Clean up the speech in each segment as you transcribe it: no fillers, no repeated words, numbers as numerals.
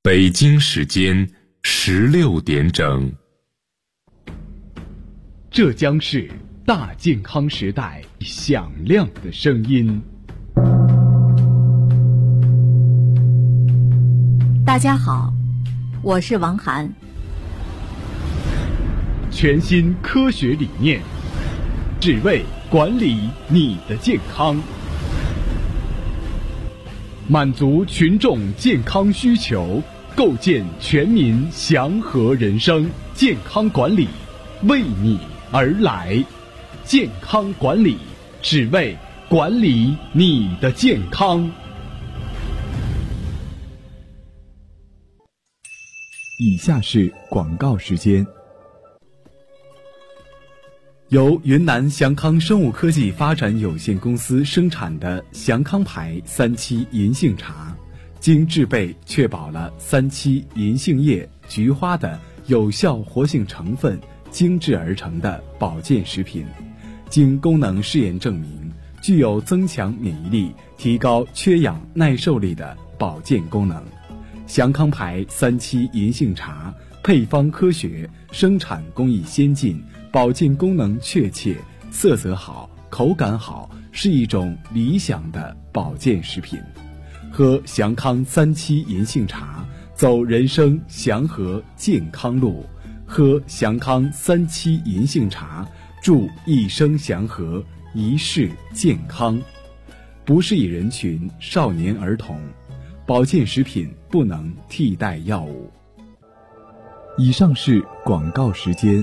北京时间16点整。 这将是大健康时代响亮的声音。 大家好，我是王涵。 全新科学理念，只为管理你的健康，满足群众健康需求，构建全民祥和人生。健康管理为你而来，健康管理只为管理你的健康。以下是广告时间。由云南祥康生物科技发展有限公司生产的祥康牌3七银杏茶，经制备确保了3七银杏叶、菊花的有效活性成分精制而成的保健食品，经功能试验证明，具有增强免疫力、提高缺氧耐受力的保健功能。祥康牌3七银杏茶配方科学，生产工艺先进，保健功能确切，色泽好，口感好，是一种理想的保健食品。喝祥康3七银杏茶，走人生祥和健康路。喝祥康3七银杏茶，祝一生祥和，一世健康。不适宜人群：少年儿童。保健食品不能替代药物。以上是广告时间。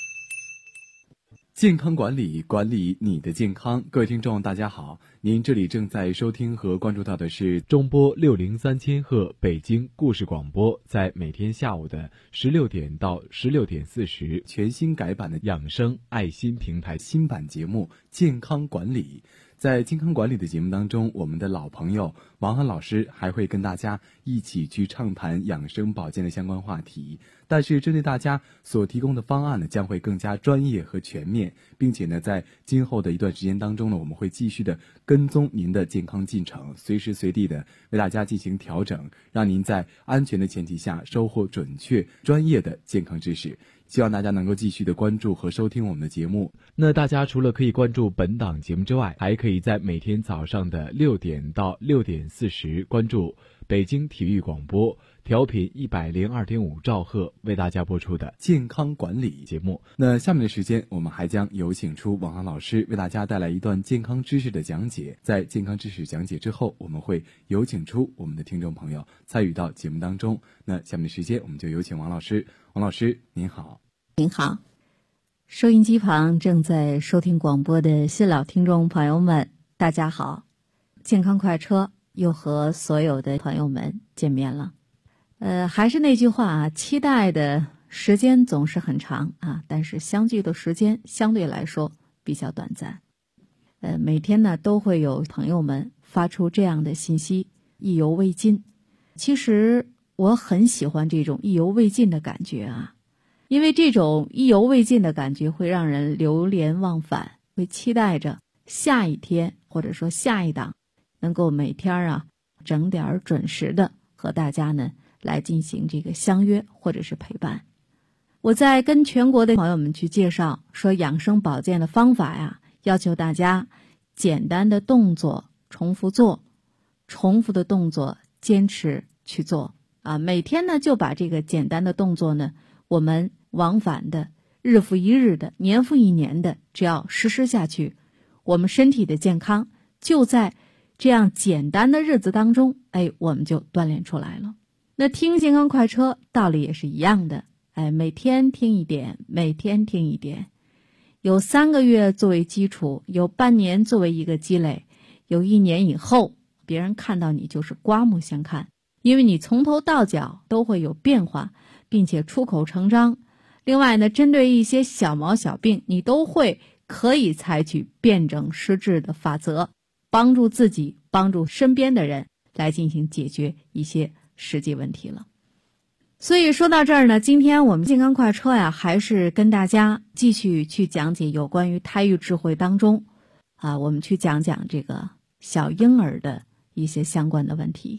健康管理，管理你的健康。各位听众大家好，您这里正在收听和关注到的是中波603千赫北京故事广播，在每天下午的16点到16点40，全新改版的养生爱心平台新版节目健康管理。在健康管理的节目当中，我们的老朋友王涵老师还会跟大家一起去畅谈养生保健的相关话题，但是针对大家所提供的方案呢，将会更加专业和全面，并且呢，在今后的一段时间当中呢，我们会继续的跟踪您的健康进程，随时随地的为大家进行调整，让您在安全的前提下收获准确专业的健康知识。希望大家能够继续的关注和收听我们的节目。那大家除了可以关注本档节目之外，还可以在每天早上的6点到6点40关注北京体育广播调频102.5兆赫为大家播出的健康管理节目。那下面的时间，我们还将有请出王涵老师为大家带来一段健康知识的讲解。在健康知识讲解之后，我们会有请出我们的听众朋友参与到节目当中。那下面的时间，我们就有请王老师。王老师您好。 您好，收音机旁正在收听广播的新老听众朋友们，大家好。健康快车又和所有的朋友们见面了。还是那句话啊，期待的时间总是很长啊，但是相聚的时间相对来说比较短暂。每天呢都会有朋友们发出这样的信息，意犹未尽。其实我很喜欢这种意犹未尽的感觉啊。因为这种意犹未尽的感觉会让人流连忘返，会期待着下一天或者说下一档能够每天啊整点准时的和大家呢来进行这个相约或者是陪伴。我在跟全国的朋友们去介绍说养生保健的方法呀，要求大家简单的动作重复做，重复的动作坚持去做啊。每天呢就把这个简单的动作呢我们往返的日复一日的年复一年的只要实施下去，我们身体的健康就在这样简单的日子当中我们就锻炼出来了。那听健康快车道理也是一样的，每天听一点，每天听一点，有3个月作为基础，有半年作为一个积累，有1年以后别人看到你就是刮目相看，因为你从头到脚都会有变化，并且出口成章。另外呢，针对一些小毛小病，你都会可以采取辩证施治的法则，帮助自己，帮助身边的人来进行解决一些实际问题了。所以说到这儿呢，今天我们健康快车呀，还是跟大家继续去讲解有关于胎育智慧当中我们去讲讲这个小婴儿的一些相关的问题。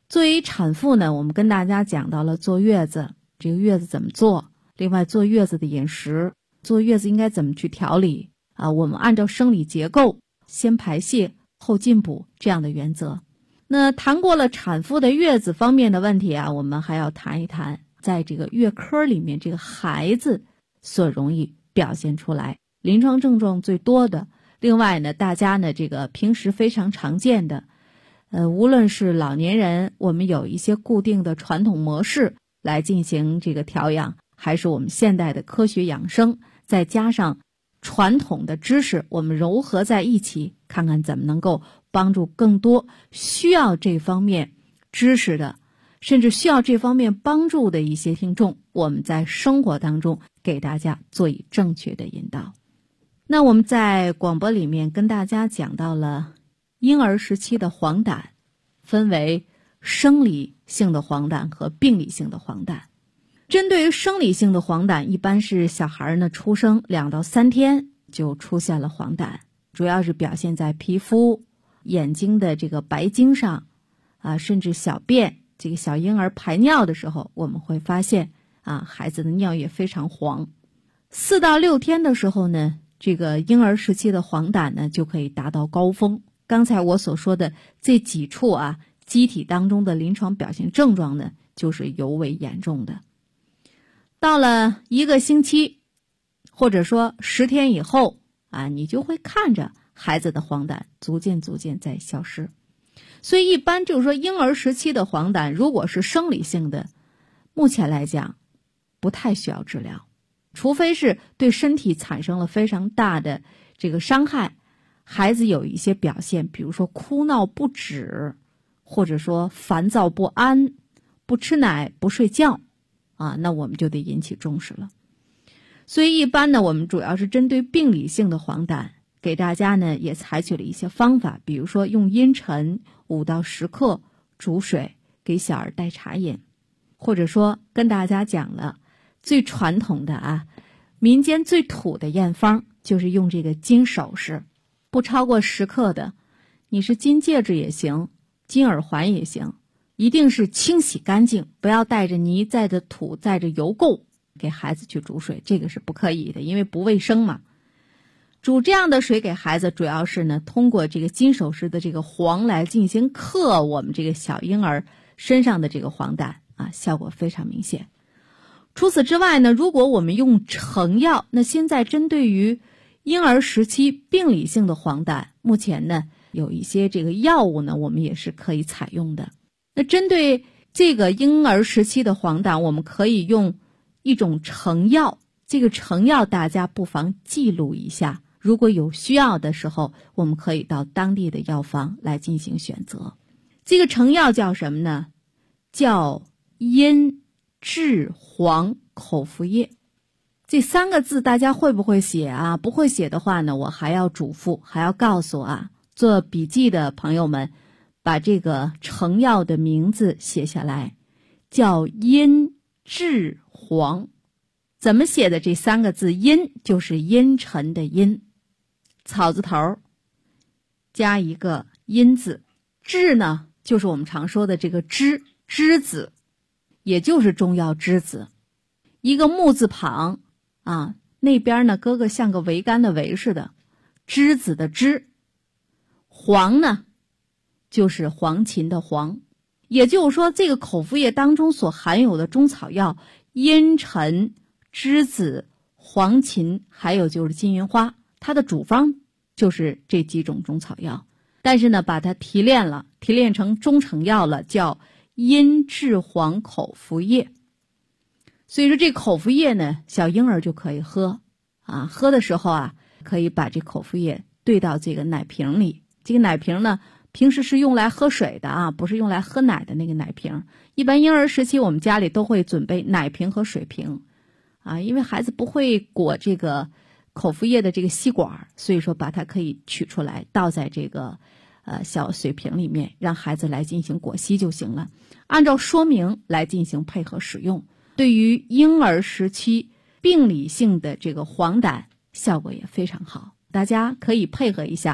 作为产妇呢，我们跟大家讲到了坐月子，这个月子怎么做，另外坐月子的饮食，坐月子应该怎么去调理啊？我们按照生理结构先排泄后进补这样的原则。那谈过了产妇的月子方面的问题啊，我们还要谈一谈在这个月科里面这个孩子所容易表现出来临床症状最多的，另外呢大家呢这个平时非常常见的无论是老年人，我们有一些固定的传统模式来进行这个调养，还是我们现代的科学养生，再加上传统的知识，我们糅合在一起，看看怎么能够帮助更多需要这方面知识的，甚至需要这方面帮助的一些听众，我们在生活当中给大家做以正确的引导。那我们在广播里面跟大家讲到了婴儿时期的黄疸，分为生理性的黄疸和病理性的黄疸。针对于生理性的黄疸，一般是小孩呢出生2到3天就出现了黄疸，主要是表现在皮肤、眼睛的这个白晶上甚至小便，这个小婴儿排尿的时候，我们会发现孩子的尿液非常黄。4到6天的时候呢，这个婴儿时期的黄疸呢就可以达到高峰。刚才我所说的这几处机体当中的临床表现症状呢，就是尤为严重的。到了1个星期，或者说10天以后你就会看着孩子的黄疸逐渐在消失。所以一般就是说婴儿时期的黄疸，如果是生理性的，目前来讲不太需要治疗，除非是对身体产生了非常大的这个伤害，孩子有一些表现，比如说哭闹不止，或者说烦躁不安，不吃奶不睡觉那我们就得引起重视了。所以一般呢，我们主要是针对病理性的黄疸，给大家呢也采取了一些方法，比如说用茵陈5到10克煮水给小儿代茶饮，或者说跟大家讲了最传统的民间最土的验方，就是用这个金首饰，不超过10克的，你是金戒指也行，金耳环也行，一定是清洗干净，不要带着泥带着土带着油垢给孩子去煮水，这个是不可以的，因为不卫生嘛。煮这样的水给孩子，主要是呢通过这个金首饰的这个黄来进行克我们这个小婴儿身上的这个黄疸效果非常明显。除此之外呢，如果我们用成药，那现在针对于婴儿时期病理性的黄疸，目前呢有一些这个药物呢我们也是可以采用的。那针对这个婴儿时期的黄疸，我们可以用一种成药，这个成药大家不妨记录一下，如果有需要的时候，我们可以到当地的药房来进行选择。这个成药叫什么呢？叫茵栀黄口服液。这3个字大家会不会写不会写的话呢，我还要嘱咐，还要告诉做笔记的朋友们，把这个成药的名字写下来，叫茵栀黄。怎么写的这3个字？茵就是茵陈的茵，草字头加一个茵字，栀呢就是我们常说的这个栀子，也就是中药栀子，一个木字旁那边呢搁个像个桅杆的桅似的，栀子的栀。黄呢就是黄芩的黄，也就是说这个口服液当中所含有的中草药茵陈、栀子、黄芩，还有就是金银花，它的主方就是这几种中草药，但是呢把它提炼成中成药了，叫茵栀黄口服液。所以说这口服液呢，小婴儿就可以喝喝的时候可以把这口服液兑到这个奶瓶里。这个奶瓶呢平时是用来喝水的不是用来喝奶的那个奶瓶。一般婴儿时期我们家里都会准备奶瓶和水瓶因为孩子不会裹这个口服液的这个吸管，所以说把它可以取出来倒在这个小水瓶里面，让孩子来进行裹吸就行了，按照说明来进行配合使用。对于婴儿时期病理性的这个黄疸效果也非常好，大家可以配合一下，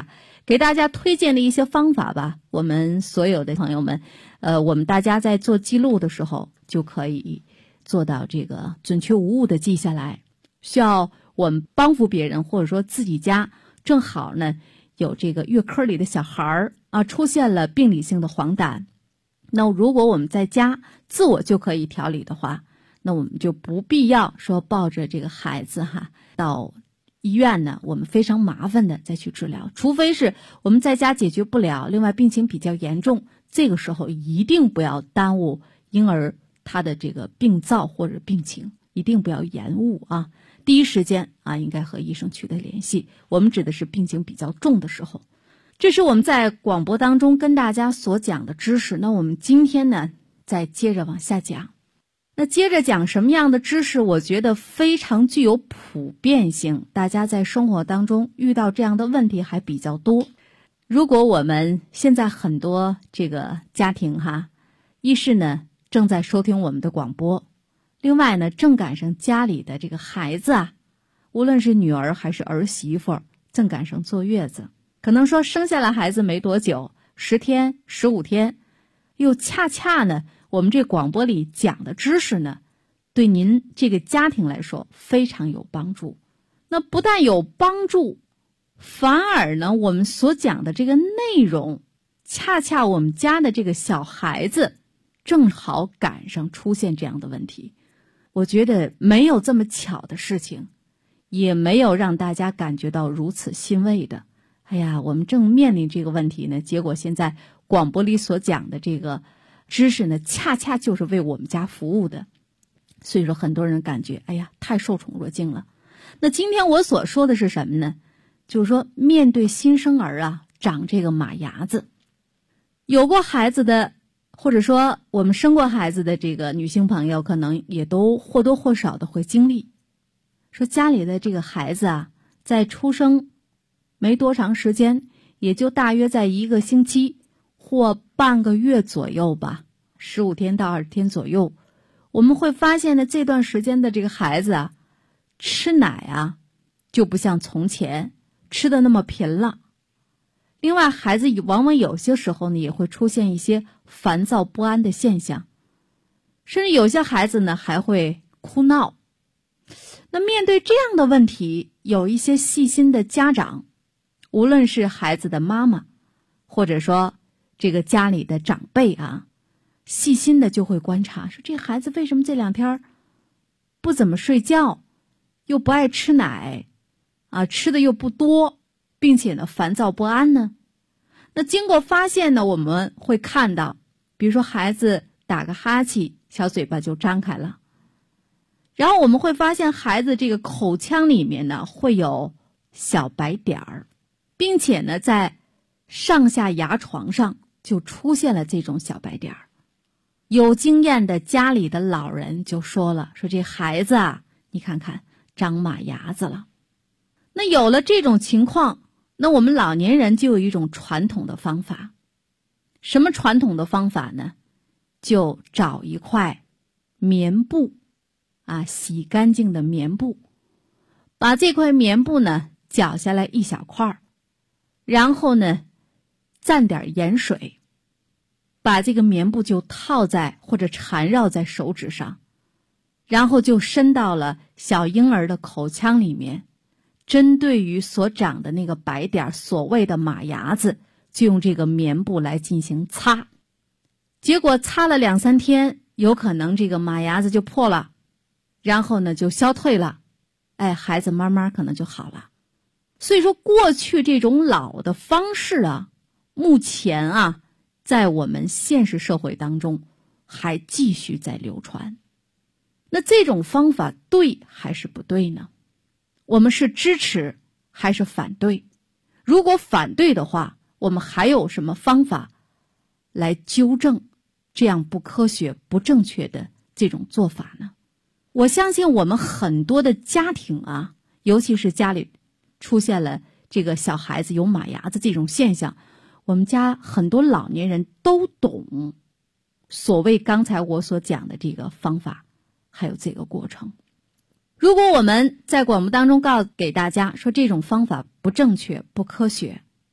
给大家推荐的一些方法吧。我们所有的朋友们，我们大家在做记录的时候就可以做到这个准确无误的记下来。需要我们帮扶别人，或者说自己家正好呢有这个月科里的小孩啊出现了病理性的黄疸，那如果我们在家自我就可以调理的话，那我们就不必要说抱着这个孩子到医院呢，我们非常麻烦的再去治疗，除非是我们在家解决不了，另外病情比较严重，这个时候一定不要耽误婴儿他的这个病灶或者病情，一定不要延误啊。第一时间应该和医生取得联系。我们指的是病情比较重的时候。这是我们在广播当中跟大家所讲的知识。那我们今天呢，再接着往下讲。那接着讲什么样的知识？我觉得非常具有普遍性，大家在生活当中遇到这样的问题还比较多。如果我们现在很多这个家庭一是呢正在收听我们的广播，另外呢正赶上家里的这个孩子无论是女儿还是儿媳妇，正赶上坐月子，可能说生下来孩子没多久，10天15天，又恰恰呢我们这广播里讲的知识呢对您这个家庭来说非常有帮助。那不但有帮助，反而呢我们所讲的这个内容，恰恰我们家的这个小孩子正好赶上出现这样的问题。我觉得没有这么巧的事情，也没有让大家感觉到如此欣慰的。哎呀，我们正面临这个问题呢，结果现在广播里所讲的这个知识呢，恰恰就是为我们家服务的。所以说很多人感觉哎呀太受宠若惊了。那今天我所说的是什么呢？就是说面对新生儿长这个马牙子，有过孩子的或者说我们生过孩子的这个女性朋友，可能也都或多或少的会经历，说家里的这个孩子在出生没多长时间，也就大约在1个星期或半个月左右吧，15天到20天左右，我们会发现呢这段时间的这个孩子吃奶就不像从前吃的那么频了。另外孩子往往有些时候呢也会出现一些烦躁不安的现象，甚至有些孩子呢还会哭闹。那面对这样的问题，有一些细心的家长，无论是孩子的妈妈或者说这个家里的长辈细心的就会观察，说这孩子为什么这2天不怎么睡觉，又不爱吃奶吃的又不多，并且呢烦躁不安呢？那经过发现呢，我们会看到，比如说孩子打个哈气，小嘴巴就张开了，然后我们会发现孩子这个口腔里面呢会有小白点儿，并且呢在上下牙床上就出现了这种小白点儿。有经验的家里的老人就说了，说这孩子你看看长马牙子了。那有了这种情况，那我们老年人就有一种传统的方法。什么传统的方法呢？就找一块棉布洗干净的棉布，把这块棉布呢绞下来一小块，然后呢蘸点盐水，把这个棉布就套在或者缠绕在手指上，然后就伸到了小婴儿的口腔里面，针对于所长的那个白点，所谓的马牙子，就用这个棉布来进行擦。结果擦了2、3天，有可能这个马牙子就破了，然后呢就消退了，孩子慢慢可能就好了。所以说过去这种老的方式目前在我们现实社会当中还继续在流传。那这种方法对还是不对呢？我们是支持还是反对？如果反对的话，我们还有什么方法来纠正这样不科学不正确的这种做法呢？我相信我们很多的家庭尤其是家里出现了这个小孩子有马牙子这种现象，我们家很多老年人都懂所谓刚才我所讲的这个方法还有这个过程。如果我们在广播当中告诉给大家说这种方法不正确不科学，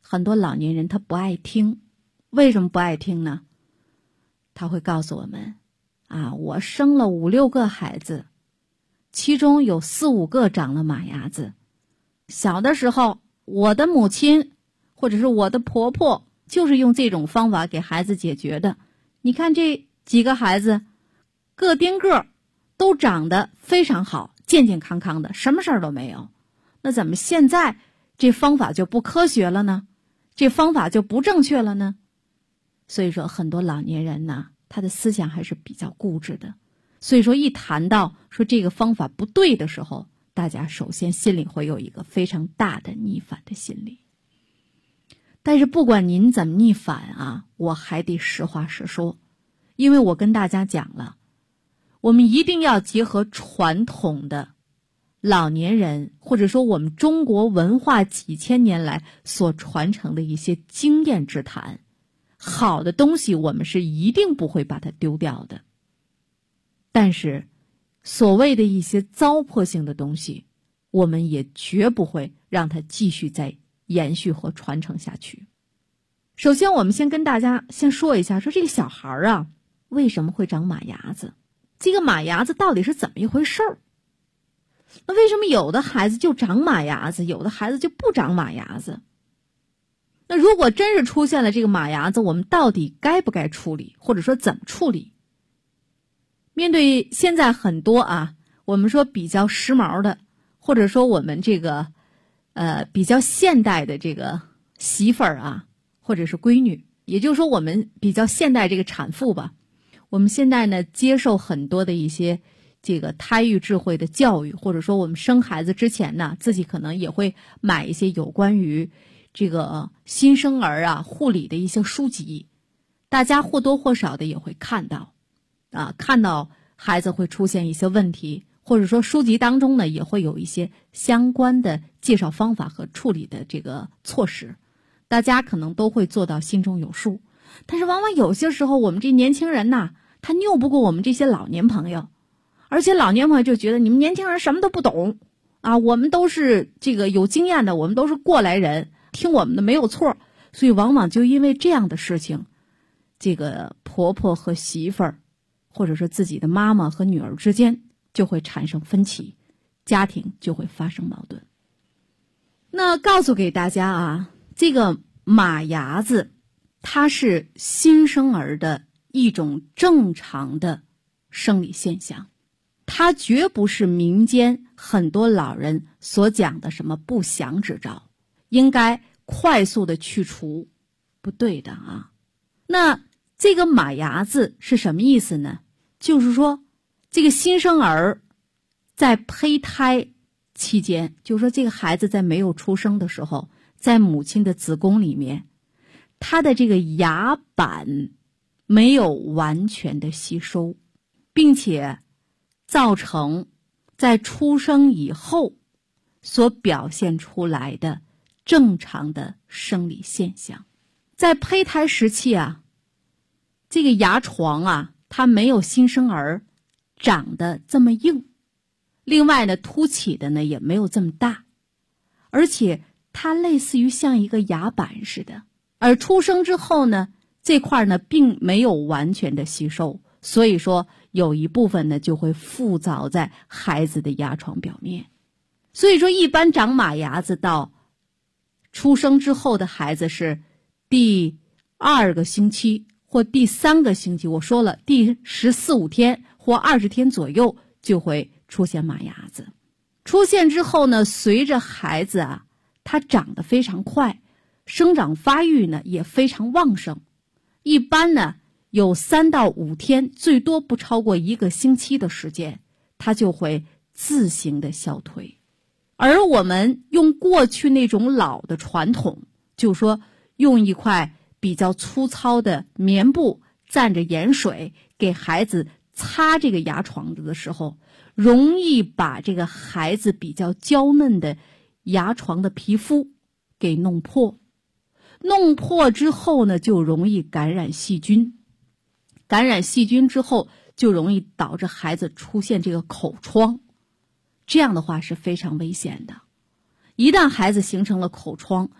很多老年人他不爱听。为什么不爱听呢？他会告诉我们我生了5、6个孩子，其中有4、5个长了马牙子。小的时候我的母亲或者是我的婆婆就是用这种方法给孩子解决的。你看这几个孩子个丁个都长得非常好，健健康康的，什么事儿都没有。那怎么现在这方法就不科学了呢？这方法就不正确了呢？所以说很多老年人呢，他的思想还是比较固执的。所以说一谈到说这个方法不对的时候，大家首先心里会有一个非常大的逆反的心理。但是不管您怎么逆反我还得实话实说。因为我跟大家讲了，我们一定要结合传统的老年人或者说我们中国文化几千年来所传承的一些经验之谈。好的东西我们是一定不会把它丢掉的，但是所谓的一些糟粕性的东西，我们也绝不会让它继续再延续和传承下去。首先我们先跟大家先说一下，说这个小孩为什么会长马牙子，这个马牙子到底是怎么一回事儿？那为什么有的孩子就长马牙子，有的孩子就不长马牙子？那如果真是出现了这个马牙子，我们到底该不该处理，或者说怎么处理？面对现在很多我们说比较时髦的，或者说我们这个比较现代的这个媳妇儿或者是闺女，也就是说我们比较现代这个产妇吧，我们现在呢接受很多的一些这个胎育智慧的教育，或者说我们生孩子之前呢，自己可能也会买一些有关于这个新生儿护理的一些书籍，大家或多或少的也会看到看到孩子会出现一些问题，或者说书籍当中呢也会有一些相关的介绍方法和处理的这个措施，大家可能都会做到心中有数。但是往往有些时候我们这年轻人他拗不过我们这些老年朋友，而且老年朋友就觉得你们年轻人什么都不懂我们都是这个有经验的，我们都是过来人，听我们的没有错。所以往往就因为这样的事情，这个婆婆和媳妇儿或者说自己的妈妈和女儿之间就会产生分歧，家庭就会发生矛盾。那告诉给大家这个马牙子它是新生儿的一种正常的生理现象，它绝不是民间很多老人所讲的什么不祥之兆，应该快速的去除，不对的那这个马牙子是什么意思呢？就是说这个新生儿在胚胎期间，就是说这个孩子在没有出生的时候，在母亲的子宫里面，他的这个牙板没有完全的吸收，并且造成在出生以后所表现出来的正常的生理现象。在胚胎时期这个牙床它没有新生儿长得这么硬，另外呢凸起的呢也没有这么大，而且它类似于像一个牙板似的，而出生之后呢这块呢并没有完全的吸收，所以说有一部分呢就会附着在孩子的牙床表面。所以说一般长马牙子到出生之后的孩子是第2个星期或第3个星期，我说了第14、15天或20天左右就会出现马牙子。出现之后呢，随着孩子他长得非常快，生长发育呢也非常旺盛，一般呢有3到5天，最多不超过1个星期的时间，它就会自行的消退。而我们用过去那种老的传统，就是说用一块比较粗糙的棉布蘸着盐水给孩子擦这个牙床子的时候，容易把这个孩子比较娇嫩的牙床的皮肤给弄破。弄破之后呢，就容易感染细菌，感染细菌之后就容易导致孩子出现这个口疮，这样的话是非常危险的。一旦孩子形成了口疮，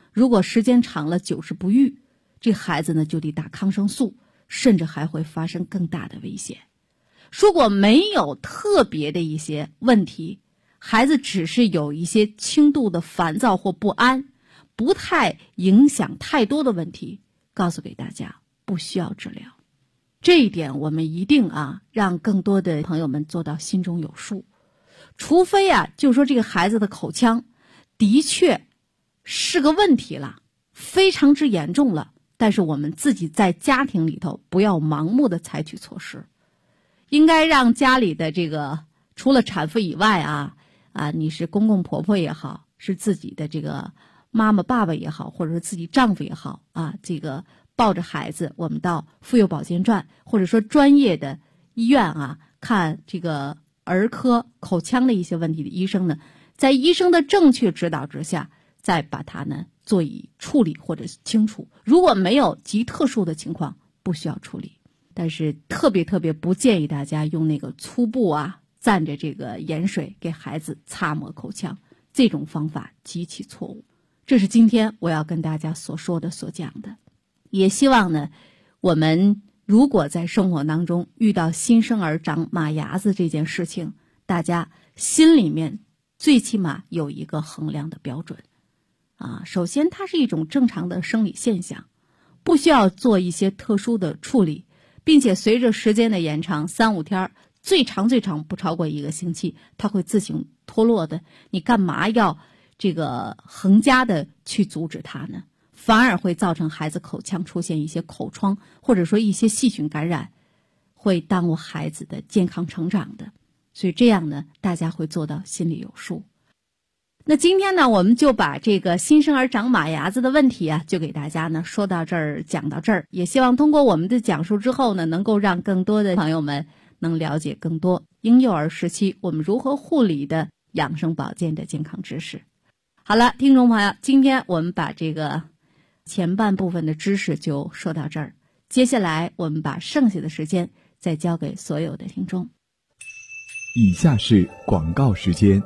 如果时间长了久治不愈，这孩子呢就得打抗生素，甚至还会发生更大的危险。如果没有特别的一些问题，孩子只是有一些轻度的烦躁或不安，不太影响太多的问题，告诉给大家不需要治疗。这一点我们一定让更多的朋友们做到心中有数。除非就是说这个孩子的口腔的确是个问题了，非常之严重了，但是我们自己在家庭里头不要盲目的采取措施，应该让家里的这个除了产妇以外你是公公婆婆也好，是自己的这个妈妈爸爸也好，或者是自己丈夫也好这个抱着孩子，我们到妇幼保健站或者说专业的医院看这个儿科口腔的一些问题的医生呢，在医生的正确指导之下，再把它呢做以处理或者清除。如果没有极特殊的情况，不需要处理。但是特别不建议大家用那个粗布蘸着这个盐水给孩子擦抹口腔，这种方法极其错误。这是今天我要跟大家所说的所讲的。也希望呢，我们如果在生活当中遇到新生儿长马牙子这件事情，大家心里面最起码有一个衡量的标准首先它是一种正常的生理现象，不需要做一些特殊的处理，并且随着时间的延长，3-5天，最长不超过1个星期，它会自行脱落的。你干嘛要这个横加的去阻止它呢？反而会造成孩子口腔出现一些口疮，或者说一些细菌感染，会耽误孩子的健康成长的。所以这样呢，大家会做到心里有数。那今天呢，我们就把这个新生儿长马牙子的问题就给大家呢说到这儿，讲到这儿。也希望通过我们的讲述之后呢，能够让更多的朋友们能了解更多婴幼儿时期我们如何护理的养生保健的健康知识。好了，听众朋友，今天我们把这个前半部分的知识就说到这儿，接下来我们把剩下的时间再交给所有的听众。 以下是广告时间。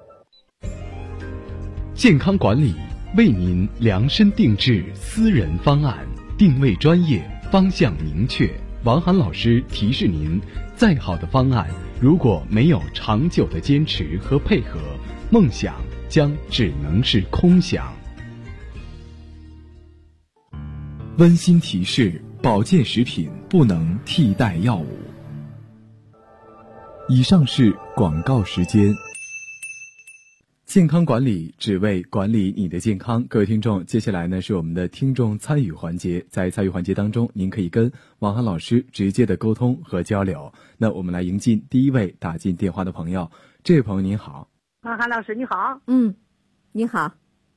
健康管理为您量身定制私人方案，定位专业，方向明确。王涵老师提示您，再好的方案，如果没有长久的坚持和配合，梦想将只能是空想。 温馨提示：保健食品不能替代药物。以上是广告时间。健康管理只为管理你的健康。各位听众，接下来呢是我们的听众参与环节。在参与环节当中，您可以跟王涵老师直接的沟通和交流。那我们来迎进第一位打进电话的朋友。这位朋友您好。 王涵老师你好。 你好。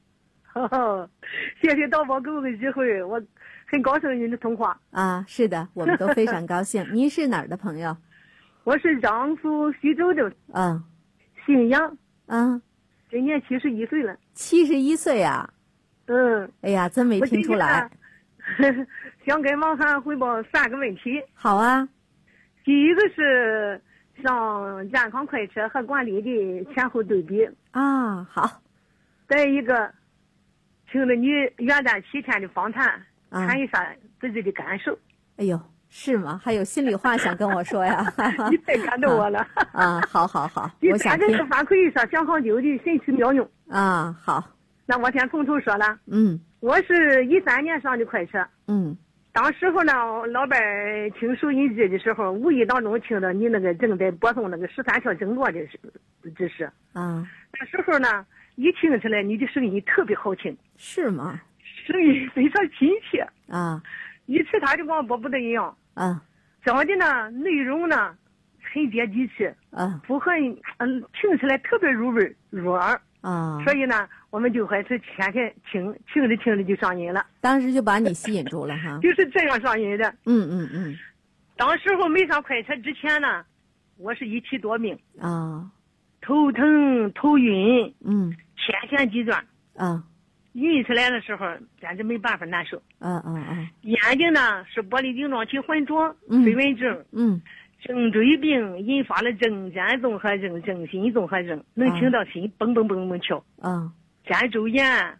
谢谢导播给我的机会，我很高兴与你通话。 是的，我们都非常高兴。您是哪儿的朋友？ 我是江苏徐州的。姓杨。今年71岁了。 71岁啊？哎呀，真没听出来。 想跟王涵汇报3个问题。 好啊。 第一个是上健康快车和管理的前后对比。 好。 再一个，听了你元旦7天的访谈，谈一下自己的感受。 哎呦，是吗？还有心里话想跟我说呀？ 你太感动我了。 好，我想听。 第3个是反馈一下小黄酒的神奇妙用。 好。 那我先从头说了。我是13年上的快车。当时候呢，老伴儿听收音机的时候，无意当中听到你那个正在播送那个13条经络的知识。那时候呢，一听起来你的声音特别好听。 是吗？ 声音非常亲切。与其他的广播不太一样。讲的呢，内容呢很接地气。不很听起来特别入味入耳。所以呢，我们就开始天天听着就上瘾了。 当时就把你吸引住了哈。 就是这样上瘾的。当时候没上快车之前呢，我是一气多病。头疼头晕。天旋地转。晕起来的时候简直没办法难受。眼睛呢是玻璃晶状体浑浊。飞蚊症。颈椎病引发了正肩综合症、正心综合症，能听到心蹦蹦蹦蹦跳。肩周炎，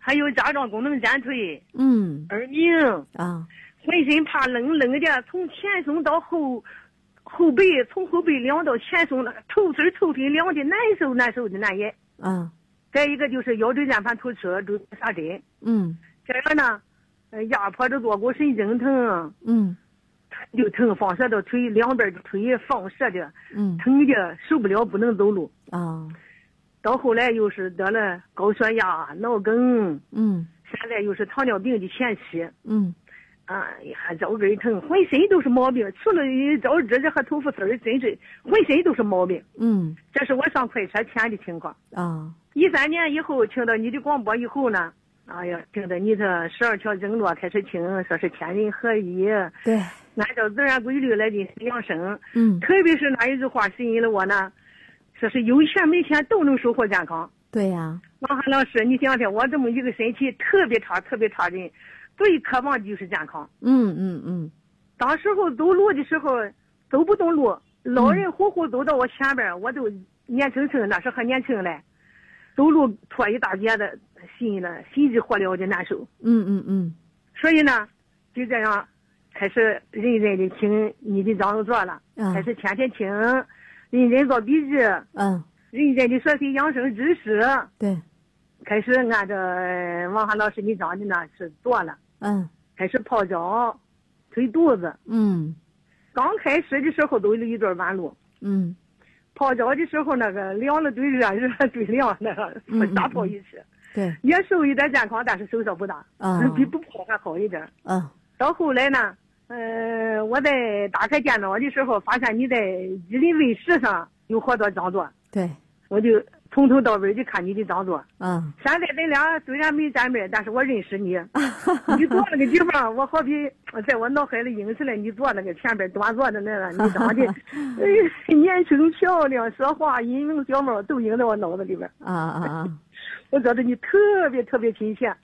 还有甲状功能减退，耳鸣啊， 浑身怕冷冷的，从前胸到后背，从后背凉到前胸，那个头身头皮凉的难受的难也。再一个就是腰椎间盘突出，都下针。这个呢，压迫着坐骨神经疼。就疼，放射到腿两边的腿放射的，疼的受不了，不能走路。到后来又是得了高血压、脑梗。现在又是糖尿病的前期。还腰椎疼，浑身都是毛病，除了脚趾甲和头发丝儿，真是浑身都是毛病。这是我上快车前的情况。13年以后听到你的广播以后呢，哎呀，听到你这12条经络开始听，说是天人合一， 对， 按照自然规律来进行养生。特别是那一句话吸引了我呢，说是有钱没钱都能收获健康。 对呀， 王涵老师，你想想，我这么一个身体特别差的人，最渴望的就是健康。当时候走路的时候走不动路，老人呼呼走到我前边，我都年轻，那时候还年轻嘞，走路拖一大截的，心急火燎的难受。所以呢，就这样开始认真的听你的讲座了，开始天天听，认真做笔记，认真的学习养生知识。 对， 开始按照王涵老师你讲的呢是做了。开始泡脚推肚子。刚开始的时候都有一段弯路。泡脚的时候那个凉了对热，热了对凉，那个大泡一起。 对， 也受一点健康，但是收效不大。比不泡还好一点。到后来呢，我在打开电脑的时候，发现你在吉林卫视上有好多讲座。 对， 我就从头到尾的看你的讲座。现在咱俩虽然没见面，但是我认识你。你坐那个地方，我好比在我脑海里映出来你坐那个前边端坐的那个，你长得年轻漂亮，说话音容笑貌都映在我脑子里边。我觉得你特别亲切。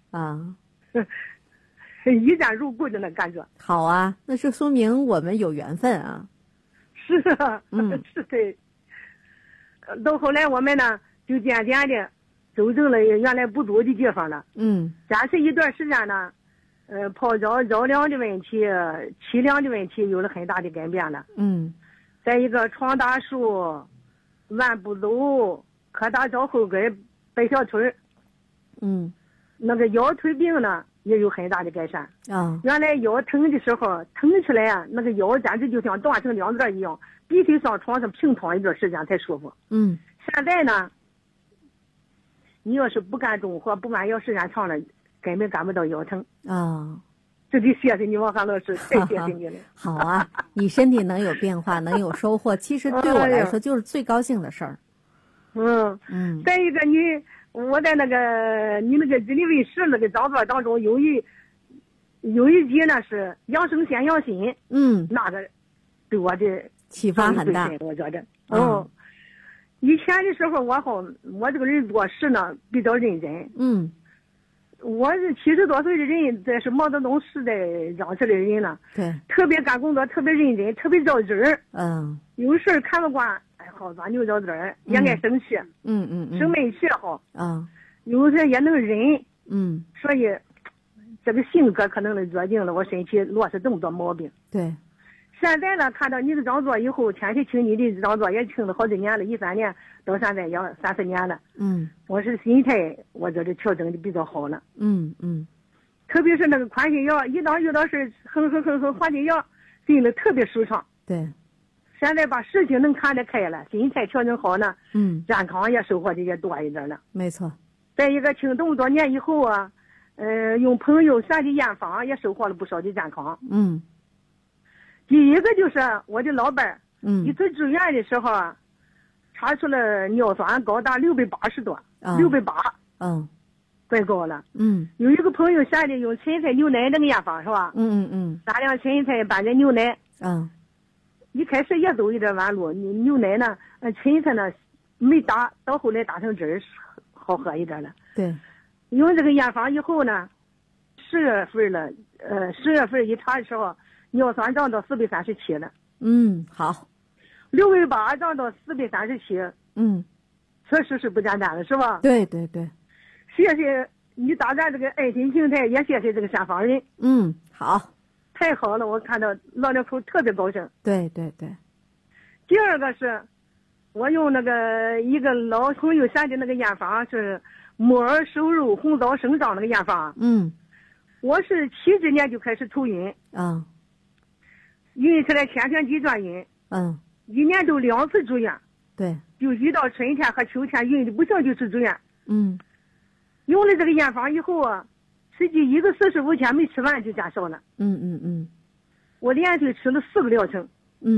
一见如故的那感觉。 好啊，那是说明我们有缘分啊。 是啊，是对。到后来我们呢，就渐渐的走正了原来不足的地方了。坚持一段时间呢，泡脚着凉的问题、凄凉的问题有了很大的改变了。再一个床打树、弯不走、磕大脚后跟、摆小腿。那个腰腿病呢也有很大的改善。原来腰疼的时候，疼起来啊，那个腰简直就像断成两段一样，必须上床上平躺一段时间才舒服。现在呢，你要是不干重活，不干腰时间长了，根本干不到腰疼。这得谢谢你，王涵老师，太谢谢你了。 好啊，你身体能有变化，能有收获，其实对我来说就是最高兴的事儿。 再一个我在那个你那个吉林卫视那个讲座当中有一集呢是养生先养心。那个对我的启发很大， 我觉得。以前的时候我这个人做事呢比较认真。我是70多岁的人，这是毛泽东时代养起来的人了。 对， 特别干工作，特别认真，特别较真儿。有事儿看不惯，好钻牛角尖儿，也爱生气。生闷气好。有时也能忍。所以这个性格可能决定了我身体落实这么多毛病。 对。 现在呢，看到你的讲座以后，天天听你的讲座，也听了好几年了，13年到现在也30年了。我是心态，我觉得调整的比较好了。特别是那个宽心药，一当遇到事哼缓解药，心里特别舒畅。 对。 现在把事情能看得开了，心态调整好呢，健康也收获的也多一点了。 没错。 再一个听这么多年以后啊，用朋友选的验方也收获了不少的健康。第一个就是我的老伴儿，一次住院的时候啊，查出了尿酸高达680多，680。太高了。有一个朋友选的用芹菜牛奶那个验方是吧？大量芹菜拌着牛奶。一开始也走一点弯路，牛奶呢，芹菜呢没打，到后来打成汁儿好喝一点了。 对。 用这个验方以后呢，10月份了，10月份一查的时候，尿酸涨到437了。 好。 680涨到437。确实是不简单了，是吧？ 对。 谢谢你打咱这个爱心平台，也谢谢这个山方人。 好， 太好了，我看到老两口特别高兴。 对对对。 第二个是，我用那个一个老朋友选的那个验方是木耳瘦肉红枣生长那个验方。我是70年就开始头晕。晕起来天天地转晕。一年都2次住院。 对。 就一到春天和秋天晕的不行就去住院。用了这个验方以后啊，实际一个45天没吃完就见效了。我连续吃了4个疗程。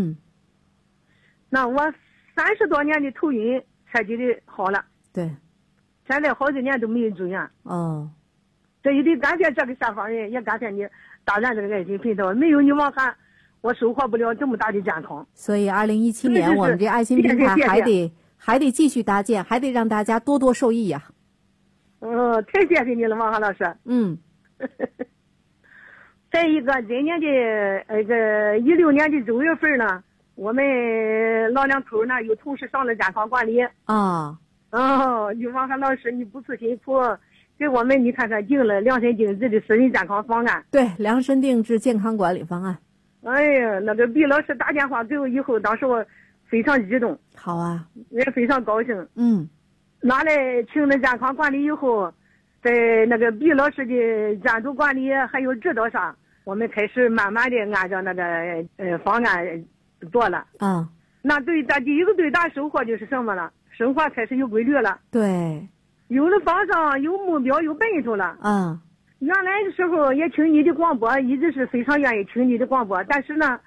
那我30多年的头晕彻底的好了。 对。 现在好几年都没有住院。这也得感谢这个山方人，也感谢你打咱这个爱心频道，没有你王涵，我收获不了这么大的健康。 所以2017年我们这爱心平台还得继续搭建，还得让大家多多受益呀。 太谢谢你了，王涵老师。再一个，今年的16年的9月份呢，我们老两口呢又同时上了健康管理。你王涵老师，你不辞辛苦，给我们你看看定了量身定制的私人健康方案。 对，量身定制健康管理方案。 哎呀，那个毕老师打电话给我以后，当时我非常激动。 好啊， 也非常高兴。拿来请了健康管理以后，在那个毕老师的监督管理还有指导上，我们开始慢慢的按照那个方案做了。那第一个最大收获就是什么了？生活开始有规律了。 对， 有了方向，有目标，有奔头了。原来的时候也听你的广播，一直是非常愿意听你的广播，但是呢，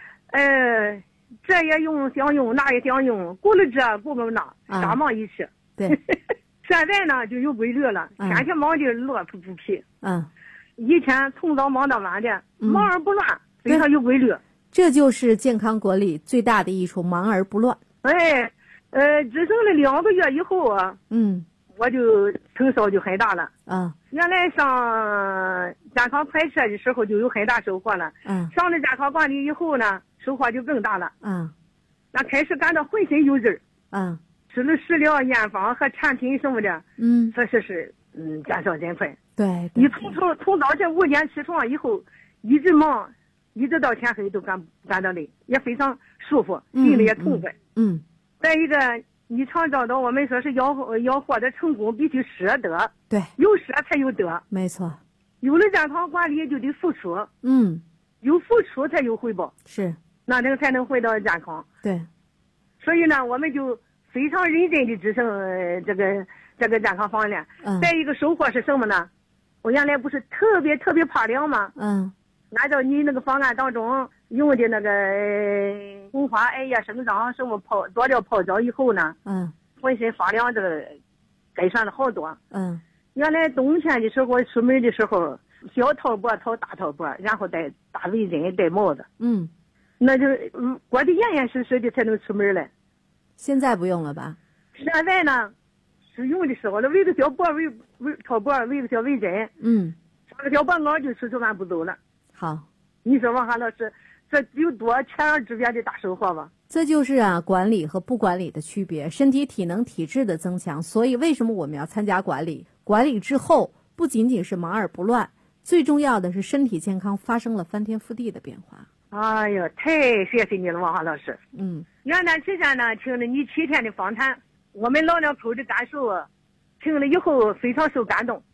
这也想用，那也想用，顾了这顾不那，瞎忙一起。 对。 现在呢就有规律了，天天忙的乐不疲。以前从早忙到晚的，忙而不乱，非常有规律。 这就是健康管理最大的益处，忙而不乱。 只剩了2个月以后啊，我就成效就很大了。原来上健康快车的时候就有很大收获了。上了健康管理以后呢，收获就更大了。那开始感到浑身有劲儿。吃了食疗、验方和产品什么的，确实是见效真快。 对。 你从早晨5点起床以后，一直忙，一直到天黑都感到累，也非常舒服，心里也痛快。再一个，你常找到我们说是要获得成功必须舍得。 对。 有舍才有得。 没错。 有了健康管理就得付出。有付出才有回报。 是。 那这个才能回到健康。 对。 所以呢，我们就非常认真的支撑这个健康方案。再一个收获是什么呢？我原来不是特别怕凉吗？按照你那个方案当中用的那个红花艾叶生长什么多料泡脚以后呢，浑身发凉，这个改善了好多。原来冬天的时候出门的时候，小套脖套大套脖，然后戴大围巾戴帽子，那就裹得严严实实的才能出门来。 现在不用了吧？ 现在呢是用的时候了，围个小脖套脖，围个小围巾，上个小脖袄就出完不走了。 好， 你说王涵老师，这有多前而之别的大收获吧？ 这就是管理和不管理的区别，身体体能体质的增强。所以为什么我们要参加管理？管理之后不仅仅是忙而不乱，最重要的是身体健康发生了翻天覆地的变化。 哎呀，太谢谢你了，王涵老师。元旦期间呢，听了你7天的访谈，我们老两口的感受，听了以后非常受感动。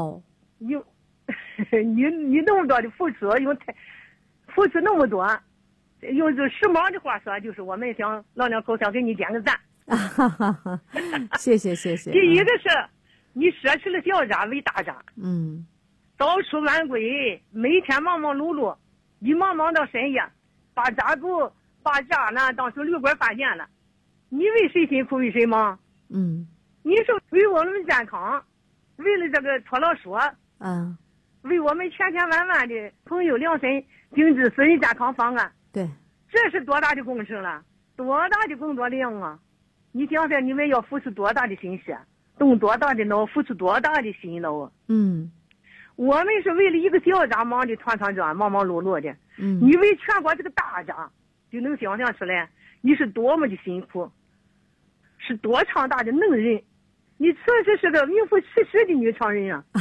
你那么多的付出，付出那么多，用这时髦的话说，就是我们老两口想给你点个赞。 谢谢。 第一个是你舍弃了小家为大家，早出晚归，每天忙忙碌碌，一忙到深夜，把家呢当成旅馆饭店了。你为谁辛苦为谁忙？你是为我们健康，为了这个托老说，为我们千千万万的朋友量身定制私人健康方案。 对， 这是多大的工程了，多大的工作量啊！你想想，你们要付出多大的心血，动多大的脑，付出多大的辛劳啊！我们是为了一个小家忙的团转，忙碌碌的。你为全国这个大家，就能想象出来你是多么的辛苦，是多强大的能人。 你确实是个名副其实的女强人呀！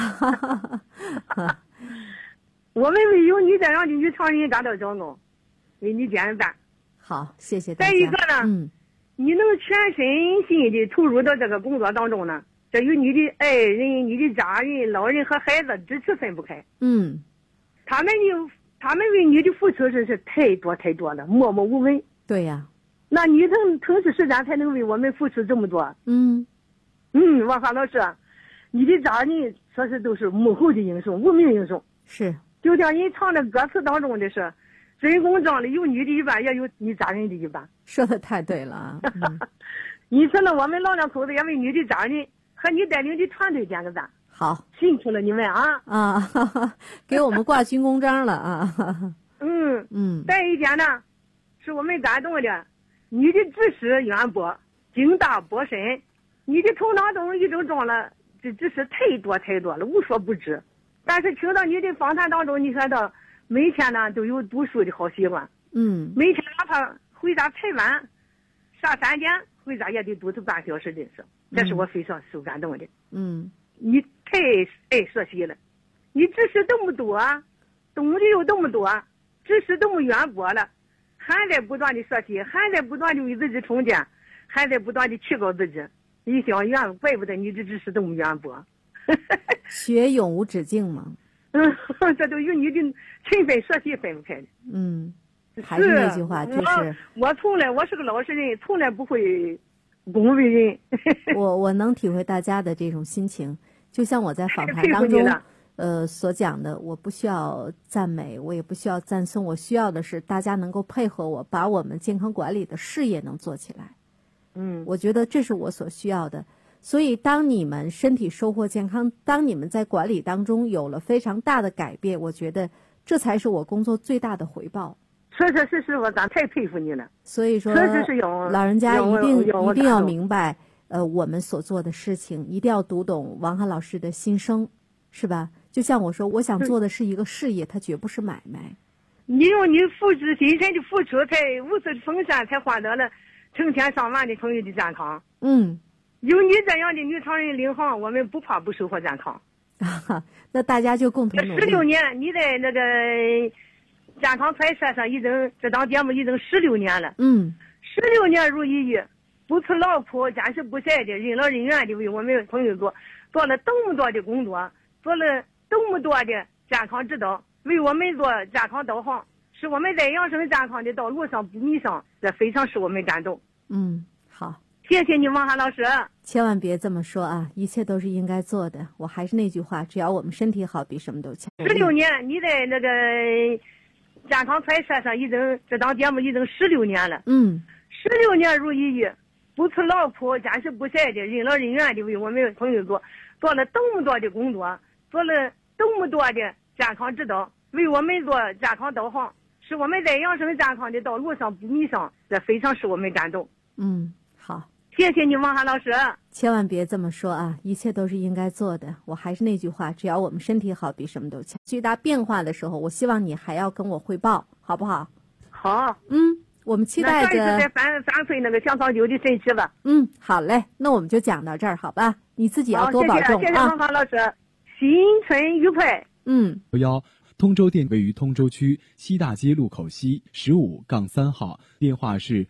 我们为有你这样的女强人感到骄傲，为你点赞。 好，谢谢大家。 再一个呢，你能全身心的投入到这个工作当中呢，这与你的爱人、你的家人、老人和孩子支持分不开。他们为你的付出真是太多了，默默无闻。 对呀， 那你腾出时间才能为我们付出这么多。王华老师，你的家人确实都是幕后的英雄，无名英雄。 是， 就像你唱的歌词当中的是，真公正里有你的一半，也有你家人的一半。 说的太对了。 你说呢？我们老两口子也为你的家人和你带领的团队点个赞。 好， 辛苦了你们啊！ 给我们挂军功章了啊！ 再一点呢，是我们感动的，你的知识渊博，经大博深，你的头脑中已经装了这知识太多了，无所不知。但是听到你的访谈当中，你说到每天呢都有读书的好习惯。每天哪怕回家太晚，下3点回家也得读出半小时的书，这是我非常受感动的。你太爱学习了，你知识这么多，懂的又这么多，知识这么渊博了，还在不断的学习，还在不断的为自己充电，还在不断的提高自己。一想远，怪不得你的知识这么渊博。 学永无止境嘛。 这都与你的勤奋学习分不开的。 还是那句话，就是我是个老实人，从来不会恭维人。 我能体会大家的这种心情，就像我在访谈当中所讲的，我不需要赞美，我也不需要赞颂，我需要的是大家能够配合我，把我们健康管理的事业能做起来。我觉得这是我所需要的。所以当你们身体收获健康，当你们在管理当中有了非常大的改变，我觉得这才是我工作最大的回报。 确实我咱太佩服你了。 所以说老人家一定要明白我们所做的事情，一定要读懂王涵老师的心声，是吧？就像我说，我想做的是一个事业，它绝不是买卖。 你用你付出亲身的付出，才无私的奉献，才换得了成千上万的朋友的健康。有你这样的女强人领航，我们不怕不收获健康。 那大家就共同努力。 16年，你在那个健康快车上这档节目已经16年了。16年如一日，不辞劳苦，坚持不懈的，任劳任怨的为我们朋友做了这么多的工作，做了这么多的健康指导，为我们做健康导航，使我们在养生健康的道路上不迷上，这非常使我们感动。 好。 谢谢你，王涵老师。 千万别这么说啊！一切都是应该做的。我还是那句话，只要我们身体好，比什么都强。 16年，你在那个健康快车上这档节目已经16年了。16年如一日，不辞劳苦，坚持不懈的，任劳任怨的为我们朋友做了这么多的工作，做了这么多的健康指导，为我们做健康导航，使我们在养生健康的道路上不迷上，这非常使我们感动。 好。 谢谢你，王涵老师。 千万别这么说啊！一切都是应该做的。我还是那句话，只要我们身体好，比什么都强。巨大变化的时候，我希望你还要跟我汇报，好不好？ 好。 我们期待着。 那再反馈那个香草酒的神奇吧。 好嘞，那我们就讲到这儿，好吧？你自己要多保重啊！ 谢谢王涵老师，新春愉快。 通州店位于通州区西大街路口西15-3号，电话是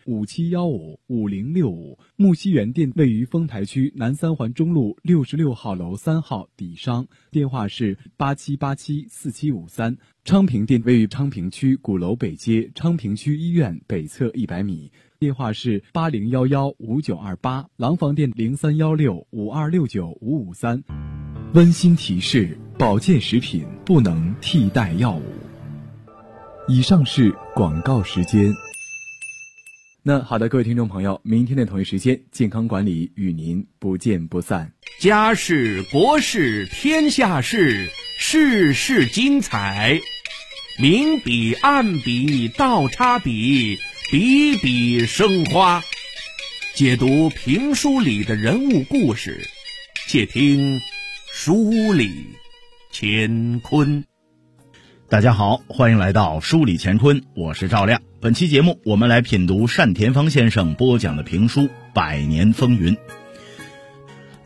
57155065。木樨园店位于丰台区南三环中路66号楼3号底商，电话是87874753。昌平店位于昌平区鼓楼北街昌平区医院北侧100米，电话是80115928。廊坊店031652695553。温馨提示：保健食品不能替代药物。以上是广告时间。那好的，各位听众朋友，明天的同一时间，健康管理与您不见不散。 家事国事天下事，事事精彩，明笔暗笔倒插笔，笔笔生花。解读评书里的人物故事，且听书里乾坤。 大家好，欢迎来到书里乾坤，我是赵亮。本期节目我们来品读单田芳先生播讲的评书《百年风云》。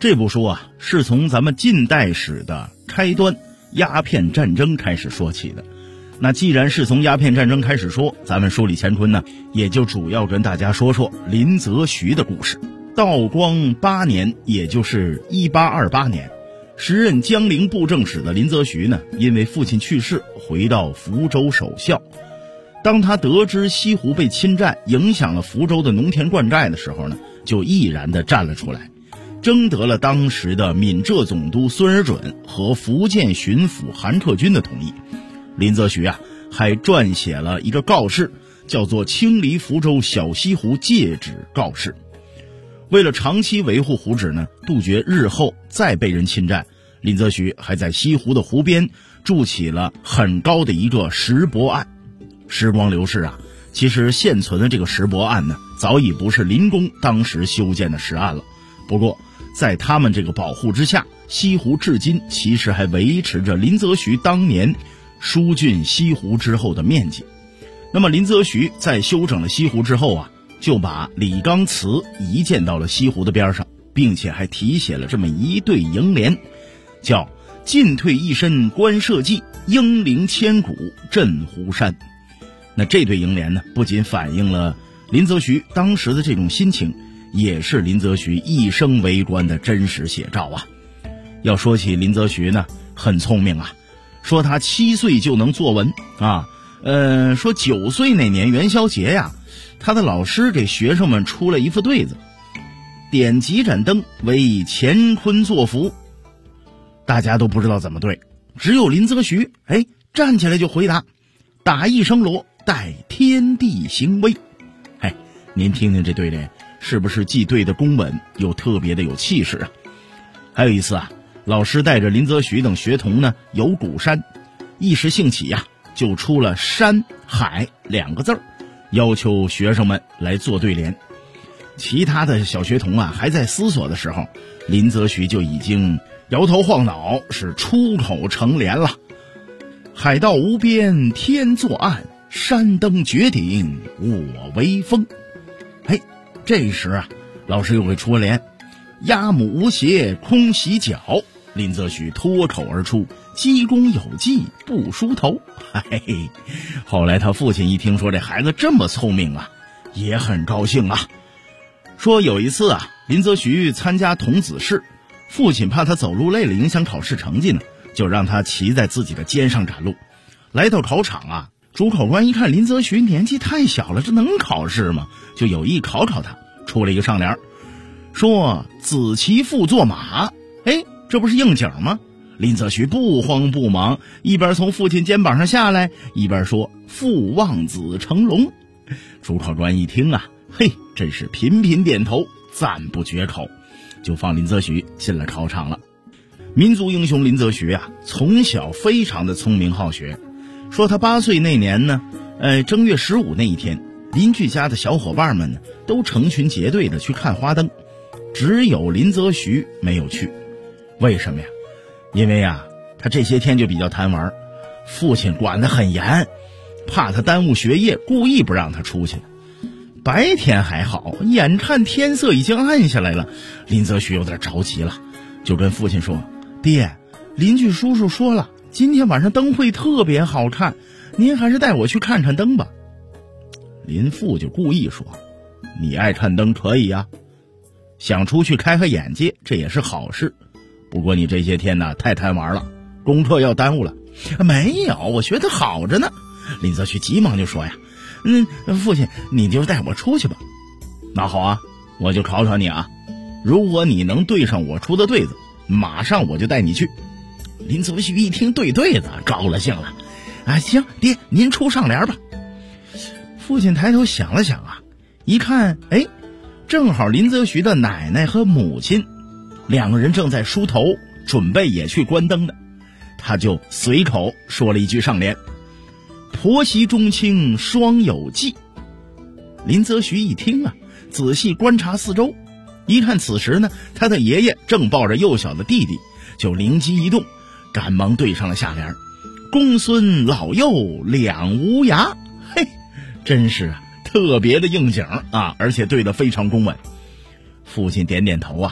这部书啊，是从咱们近代史的开端鸦片战争开始说起的。那既然是从鸦片战争开始说，咱们书里乾坤呢，也就主要跟大家说说林则徐的故事。道光8年，也就是1828年，时任江陵布政使的林则徐呢，因为父亲去世，回到福州守孝。当他得知西湖被侵占，影响了福州的农田灌溉的时候呢，就毅然地站了出来，征得了当时的闽浙总督孙尔准和福建巡抚韩克军的同意。林则徐啊，还撰写了一个告示，叫做《清理福州小西湖戒旨告示》。为了长期维护湖址呢，杜绝日后再被人侵占，林则徐还在西湖的湖边筑起了很高的一个石泊岸。时光流逝啊，其实现存的这个石泊岸呢，早已不是林公当时修建的石岸了。不过在他们这个保护之下，西湖至今其实还维持着林则徐当年疏浚西湖之后的面积。那么林则徐在修整了西湖之后啊，就把李纲祠移建到了西湖的边上，并且还题写了这么一对楹联，叫进退一身观社稷，英灵千古镇湖山。那这对楹联呢，不仅反映了林则徐当时的这种心情，也是林则徐一生为官的真实写照啊。要说起林则徐呢，很聪明啊，说他7岁就能作文啊，说9岁那年元宵节呀，他的老师给学生们出了一副对子，点几盏灯为乾坤作福。大家都不知道怎么对，只有林则徐站起来就回答，打一声锣，待天地行威。您听听这对联，是不是既对的公稳，又特别的有气势啊？还有一次啊，老师带着林则徐等学童呢游鼓山，一时兴起呀，就出了山海2个字，要求学生们来做对联。其他的小学童啊还在思索的时候，林则徐就已经摇头晃脑，是出口成联了。海道无边天作岸，山登绝顶我威风。这时啊，老师又给出了联，鸭母无鞋空洗脚，林则徐脱口而出，积功有绩不梳头。后来他父亲一听说这孩子这么聪明啊，也很高兴啊。说有一次啊，林则徐参加童子试，父亲怕他走路累了影响考试成绩呢，就让他骑在自己的肩上赶路。来到考场啊，主考官一看林则徐年纪太小了，这能考试吗？就有意考他，出了一个上联，说子骑父坐马。这不是应景吗？林则徐不慌不忙，一边从父亲肩膀上下来，一边说父望子成龙。主考官一听啊，真是频频点头，赞不绝口，就放林则徐进了考场了。民族英雄林则徐啊，从小非常的聪明好学。说他8岁那年呢，正月15那一天，邻居家的小伙伴们呢，都成群结队的去看花灯，只有林则徐没有去。为什么呀？因为啊，他这些天就比较贪玩，父亲管得很严，怕他耽误学业，故意不让他出去的。白天还好，眼看天色已经暗下来了，林则徐有点着急了，就跟父亲说，爹，邻居叔叔说了，今天晚上灯会特别好看，您还是带我去看看灯吧。林父就故意说，你爱看灯可以啊，想出去开开眼界，这也是好事，不过你这些天呢太贪玩了，功课要耽误了。没有，我学得好着呢。林则徐急忙就说呀，父亲你就带我出去吧。那好啊，我就考考你啊，如果你能对上我出的对子，马上我就带你去。林则徐一听对子，高了兴了啊，行，爹您出上联吧。父亲抬头想了想啊，一看正好林则徐的奶奶和母亲2个人正在梳头，准备也去关灯的，他就随口说了一句上联，婆媳中亲双有忌。林则徐一听啊，仔细观察四周，一看此时呢，他的爷爷正抱着幼小的弟弟，就灵机一动，赶忙对上了下联，公孙老幼两无涯。真是啊，特别的应景啊，而且对得非常公稳。父亲点点头啊，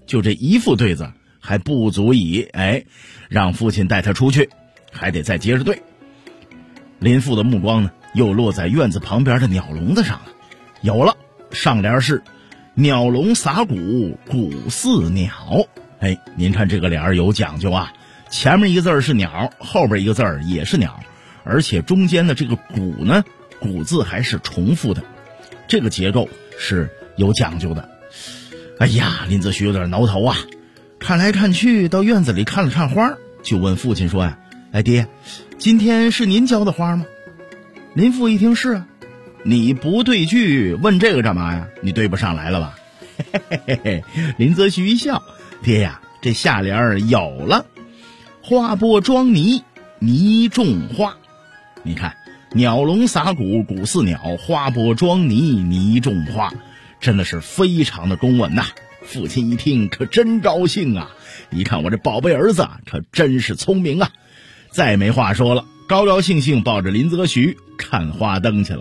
就这一副对子还不足以让父亲带他出去，还得再接着对。林父的目光呢又落在院子旁边的鸟笼子上了，有了，上联是鸟笼撒谷，谷似鸟。您看这个联有讲究啊，前面一个字是鸟，后边一个字也是鸟，而且中间的这个谷呢，谷字还是重复的，这个结构是有讲究的。林则徐有点挠头啊，看来看去到院子里看了看花，就问父亲说呀，爹，今天是您浇的花吗？林父一听是啊。你不对句问这个干嘛呀？你对不上来了吧？林则徐一笑，爹呀，这下联有了，花播装泥，泥种花。你看，鸟笼撒谷，谷似鸟，花播装泥，泥种花，真的是非常的公文呐。父亲一听可真高兴啊，一看我这宝贝儿子可真是聪明啊，再没话说了，高高兴兴抱着林则徐看花灯去了。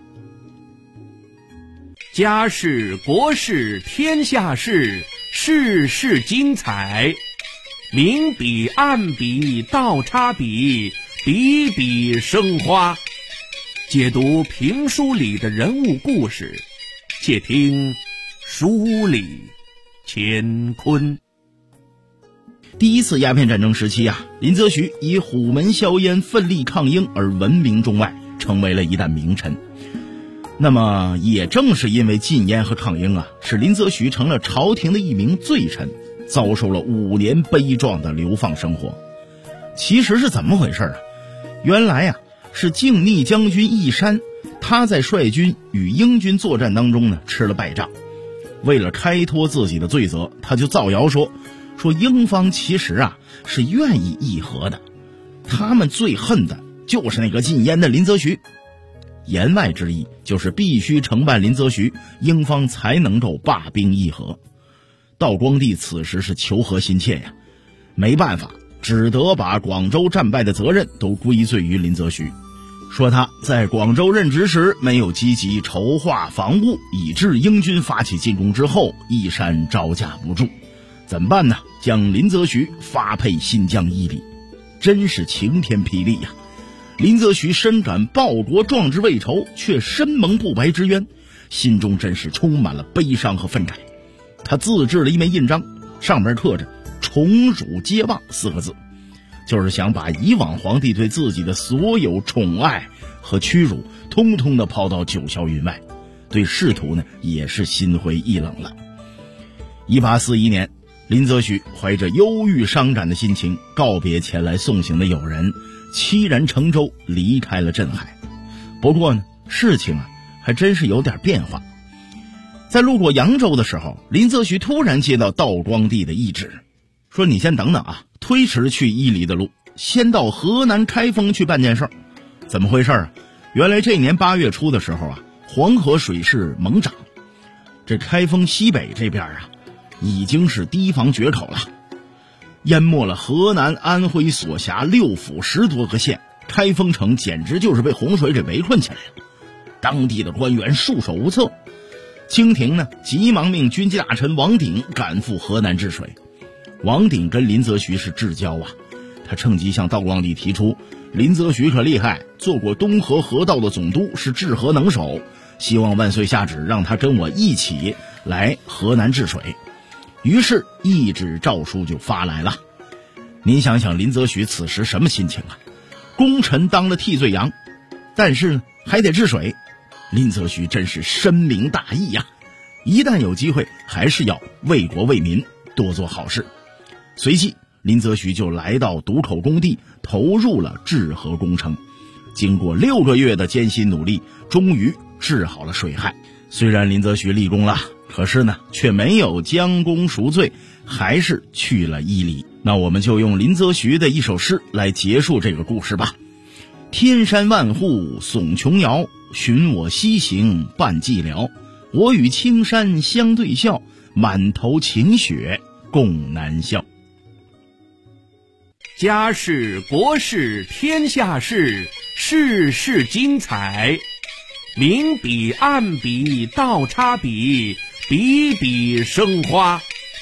家事国事天下事，事事精彩，明笔暗笔倒插笔，笔笔生花。解读评书里的人物故事，且听书里乾坤。 第一次鸦片战争时期林则徐以虎门销烟奋力抗英而闻名中外，成为了一代名臣。那么也正是因为禁烟和抗英使林则徐成了朝廷的一名罪臣，遭受了5年悲壮的流放生活。其实是怎么回事原来是靖逆将军义山，他在率军与英军作战当中吃了败仗，为了开脱自己的罪责，他就造谣说英方其实是愿意议和的，他们最恨的就是那个禁烟的林则徐。言外之意就是必须承办林则徐，英方才能够罢兵议和。道光帝此时是求和心切没办法，只得把广州战败的责任都归罪于林则徐，说他在广州任职时没有积极筹划防务，以致英军发起进攻之后，义山招架不住。怎么办呢？将林则徐发配新疆伊犁，真是晴天霹雳林则徐深感报国壮志未酬，却身蒙不白之冤，心中真是充满了悲伤和愤慨。他自制了一枚印章，上面刻着宠辱皆忘4个字，就是想把以往皇帝对自己的所有宠爱和屈辱通通的抛到九霄云外，对仕途呢也是心灰意冷了。1841年，林则徐怀着忧郁伤感的心情告别前来送行的友人，凄然乘舟离开了镇海。不过呢，事情还真是有点变化。在路过扬州的时候，林则徐突然接到道光帝的懿旨，说你先等等推迟去伊犁的路，先到河南开封去办件事。怎么回事原来这年8月初的时候黄河水势猛涨，这开封西北这边已经是堤防决口了，淹没了河南、安徽所辖6府10多个县，开封城简直就是被洪水给围困起来了。当地的官员束手无策，清廷呢急忙命军机大臣王鼎赶赴河南治水。王鼎跟林则徐是至交他趁机向道光帝提出，林则徐可厉害，做过东河河道的总督，是治河能手，希望万岁下旨让他跟我一起来河南治水。于是懿旨诏书就发来了。您想想林则徐此时什么心情功臣当了替罪羊，但是呢还得治水，林则徐真是深明大义一旦有机会还是要为国为民，多做好事。随即林则徐就来到渡口工地，投入了治河工程。经过6个月的艰辛努力，终于治好了水害。虽然林则徐立功了，可是呢却没有将功赎罪，还是去了伊犁。那我们就用林则徐的一首诗来结束这个故事吧。天山万户耸琼瑶，寻我西行伴寂寥。我与青山相对笑，满头晴雪共南笑。 家事国事天下事，事事精彩，明笔暗笔倒插笔，笔笔生花。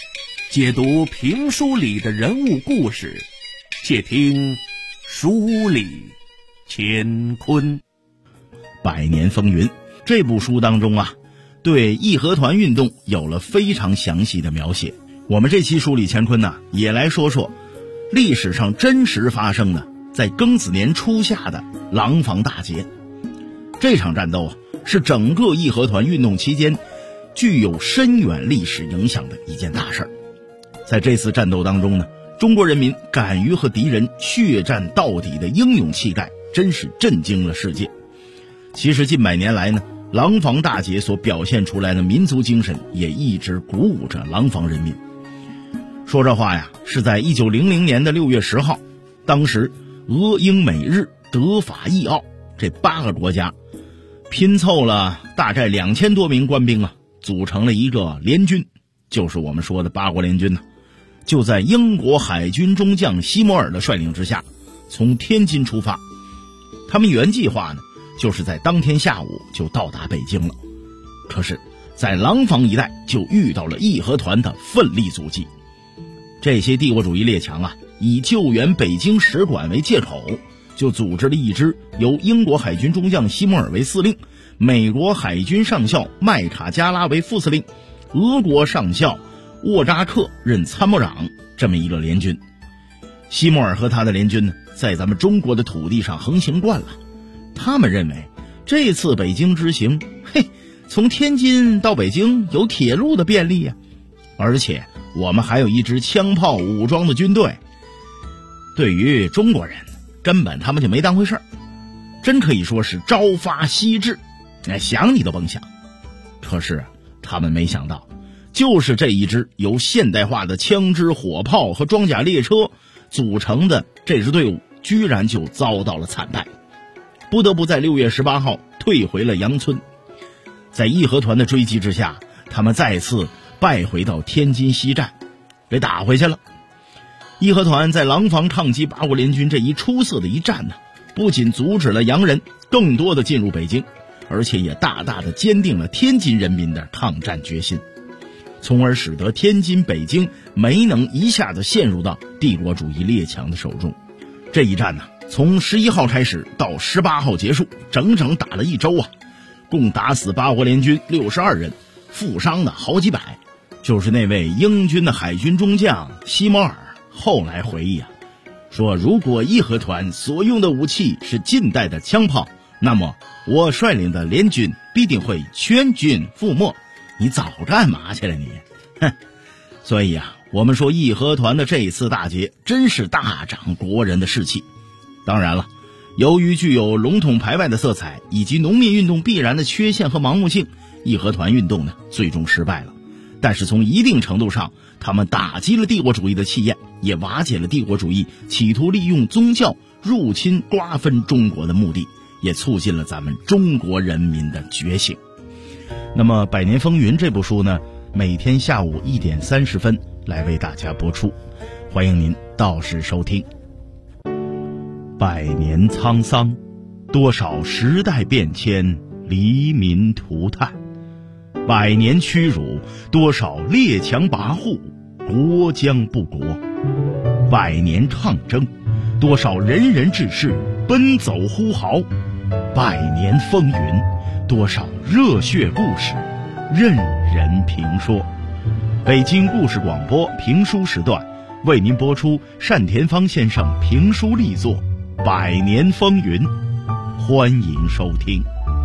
解读评书里的人物故事，且听书里乾坤。 百年风云这部书当中啊，对义和团运动有了非常详细的描写。我们这期书里乾坤呢，也来说说历史上真实发生的在庚子年初夏的廊坊大捷。这场战斗啊，是整个义和团运动期间具有深远历史影响的一件大事儿。在这次战斗当中呢，中国人民敢于和敌人血战到底的英勇气概，真是震惊了世界。其实近百年来呢，廊坊大捷所表现出来的民族精神也一直鼓舞着廊坊人民。说这话呀，是在1900年的6月10号，当时俄英美日德法意奥这8个国家拼凑了大概2000多名官兵啊，组成了一个联军，就是我们说的八国联军呢。就在英国海军中将西摩尔的率领之下，从天津出发。他们原计划呢，就是在当天下午就到达北京了。可是在廊坊一带就遇到了义和团的奋力阻击。这些帝国主义列强啊，以救援北京使馆为借口，就组织了一支由英国海军中将西摩尔为司令，美国海军上校麦卡加拉为副司令，俄国上校沃扎克任参谋长，这么一个联军。西摩尔和他的联军呢，在咱们中国的土地上横行惯了，他们认为这次北京之行，从天津到北京有铁路的便利啊，而且我们还有一支枪炮武装的军队。对于中国人，根本他们就没当回事儿，真可以说是朝发夕至，想你都甭想。可是他们没想到，就是这一支由现代化的枪支火炮和装甲列车组成的这支队伍，居然就遭到了惨败，不得不在6月18号退回了杨村。在义和团的追击之下，他们再次败回到天津西站，给打回去了。义和团在廊坊抗击八国联军这一出色的一战呢，不仅阻止了洋人更多的进入北京，而且也大大的坚定了天津人民的抗战决心，从而使得天津、北京没能一下子陷入到帝国主义列强的手中。这一战呢，从11号开始到18号结束，整整打了1周啊，共打死八国联军62人，负伤的好几百。就是那位英军的海军中将西摩尔后来回忆啊，说如果义和团所用的武器是近代的枪炮，那么我率领的联军必定会全军覆没。你早干嘛去了你？所以啊，我们说义和团的这一次大捷真是大涨国人的士气。当然了，由于具有笼统排外的色彩以及农民运动必然的缺陷和盲目性，义和团运动呢最终失败了。但是从一定程度上，他们打击了帝国主义的气焰，也瓦解了帝国主义企图利用宗教入侵瓜分中国的目的，也促进了咱们中国人民的觉醒。那么《百年风云》这部书呢，每天下午1点30分来为大家播出，欢迎您到时收听。百年沧桑，多少时代变迁，黎民涂炭；百年屈辱，多少列强跋扈，国将不国；百年抗争，多少仁人志士奔走呼号；百年风云，多少热血故事任人评说。北京故事广播评书时段为您播出单田芳先生评书力作《百年风云》，欢迎收听。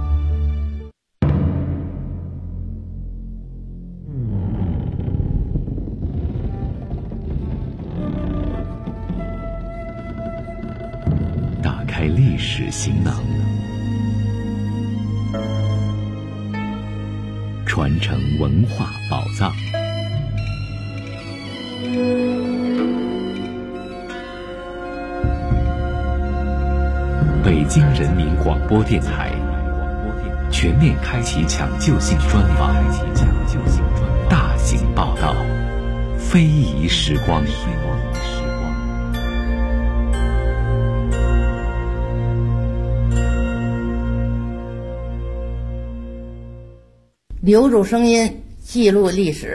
打开历史行囊，传承文化宝藏。北京人民广播电台全面开启抢救性专访，大型报道，非遗时光。 留住声音，记录历史。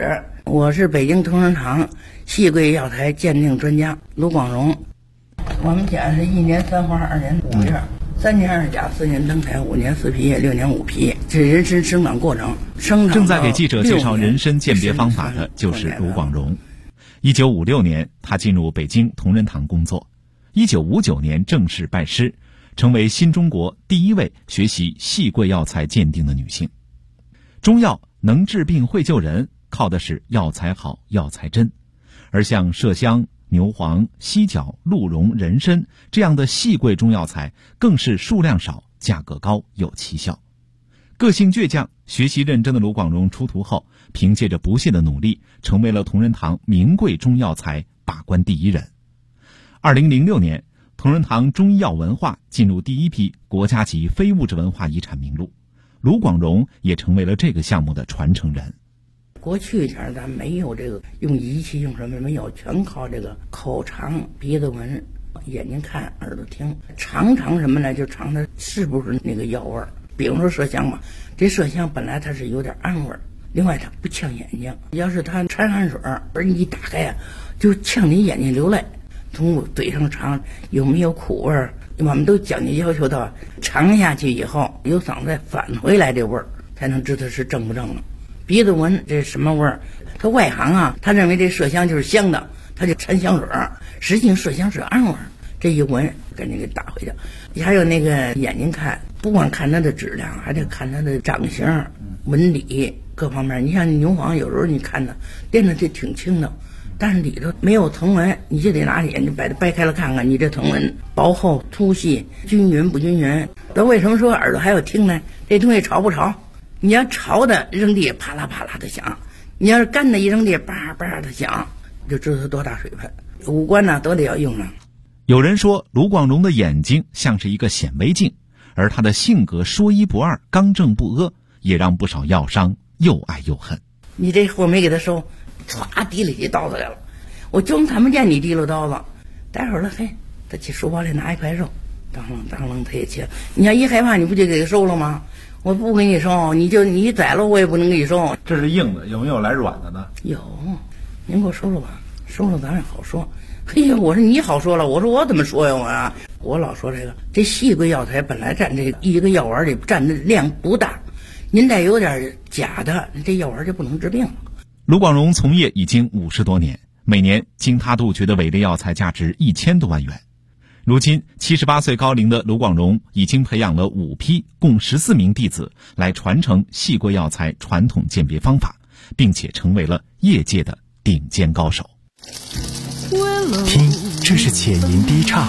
我是北京同仁堂细桂药材鉴定专家卢广荣。我们家是1年3花2年5叶，3年2甲4年灯台5年4皮叶6年5皮，这人参生长过程。 正在给记者介绍人参鉴别方法的就是卢广荣。1956年，他进入北京同仁堂工作。1959年正式拜师，成为新中国第一位学习细桂药材鉴定的女性。中药能治病会救人，靠的是药材好、药材真。而像麝香、牛黄、犀角、鹿茸、人参这样的细桂中药材，更是数量少、价格高、有奇效。个性倔强、学习认真的卢广荣出徒后，凭借着不懈的努力，成为了同仁堂名贵中药材把关第一人。2006年，同仁堂中医药文化进入第一批国家级非物质文化遗产名录，卢广荣也成为了这个项目的传承人。 过去前咱没有这个用仪器用什么没有，全靠这个口尝、鼻子闻、眼睛看、耳朵听，尝什么呢？就尝它是不是那个药味儿。比如说麝香嘛，这麝香本来它是有点暗味儿，另外它不呛眼睛，要是它掺汗水而你一打开啊，就呛你眼睛流泪。从嘴上尝有没有苦味儿，我们都讲究要求到尝下去以后由嗓子再返回来这味儿，才能知道是正不正了。鼻子闻这什么味儿？他外行啊，他认为这麝香就是香的，他就掺香水儿，实际上麝香是暗味儿。这一闻赶紧给打回去。还有那个眼睛看，不光看它的质量，还得看它的长形、纹理各方面。你像牛黄，有时候你看它掂着这挺轻的，但是里头没有藤纹，你就得拿眼睛把它掰开了看看，你这藤纹薄厚、粗细、均匀不均匀。那为什么说耳朵还有听呢？这东西潮不潮？你要潮的扔地啪啦啪啦的响，你要是干的一扔地叭叭的响，就知道它多大水分。五官呢都得要用上。 有人说卢广荣的眼睛像是一个显微镜，而他的性格说一不二、刚正不阿，也让不少药商又爱又恨。 你这货没给他收，唰提了起刀子来了，我就看不见你提溜刀子。待会儿了，嘿，他去书包里拿一块肉，当啷他也切。你要一害怕，你不就给他收了吗？我不给你收，你宰了我也不能给你收。 这是硬的，有没有来软的呢？ 有，您给我收了吧，收了咱也好说。嘿呀，我说你好说了，我说我怎么说呀我老说这细桂药材本来占这一个药丸里占的量不大，您再有点假的，这药丸就不能治病了。 卢广荣从业已经50多年，每年经他杜绝的伪劣药材价值1000多万元。如今78岁高龄的卢广荣已经培养了5批共14名弟子来传承细桂药材传统鉴别方法，并且成为了业界的顶尖高手。 听，这是浅吟低唱；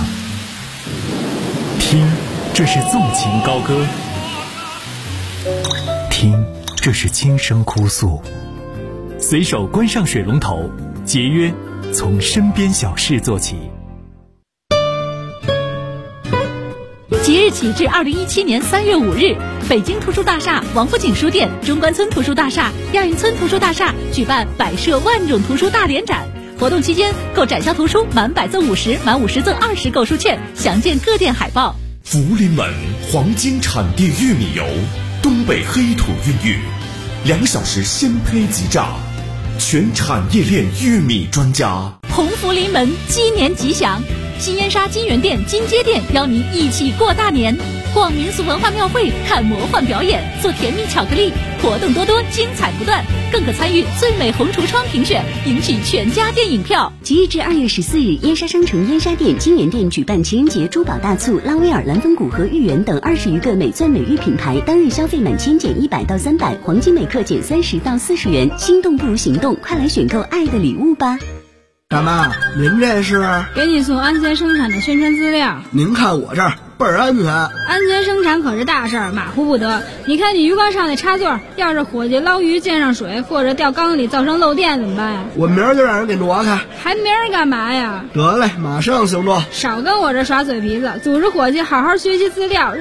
听，这是纵情高歌；听，这是轻声哭诉。随手关上水龙头，节约从身边小事做起。 即日起至2017年3月5日，北京图书大厦、王府井书店、中关村图书大厦、亚运村图书大厦举办摆设万种图书大联展。活动期间，购展销图书满100赠50，满50赠20购书券，详见各店海报。 福临门黄金产地玉米油，东北黑土孕育，2小时鲜胚即榨，全产业链玉米专家。 鸿福临门，鸡年吉祥！新燕莎金源店、金街店邀您一起过大年，逛民俗文化庙会，看魔幻表演，做甜蜜巧克力，活动多多，精彩不断，更可参与最美红橱窗评选，赢取全家电影票。 即日至2月14日，燕莎商城燕莎店、金源店举办情人节珠宝大促，拉威尔、蓝风谷和豫园等20余个美钻美玉品牌，当日消费满千减100到300，黄金每克减30到40元。心动不如行动，快来选购爱的礼物吧！ 大妈，您这是？ 给你送安全生产的宣传资料。 您看我这儿倍儿安全。 安全生产可是大事儿，马虎不得。你看你鱼缸上那插座，要是伙计捞鱼溅上水，或者掉缸里造成漏电怎么办呀？ 我明儿就让人给挪开。 还明儿干嘛呀？ 得嘞，马上行动。 少跟我这耍嘴皮子，组织伙计好好学习资料。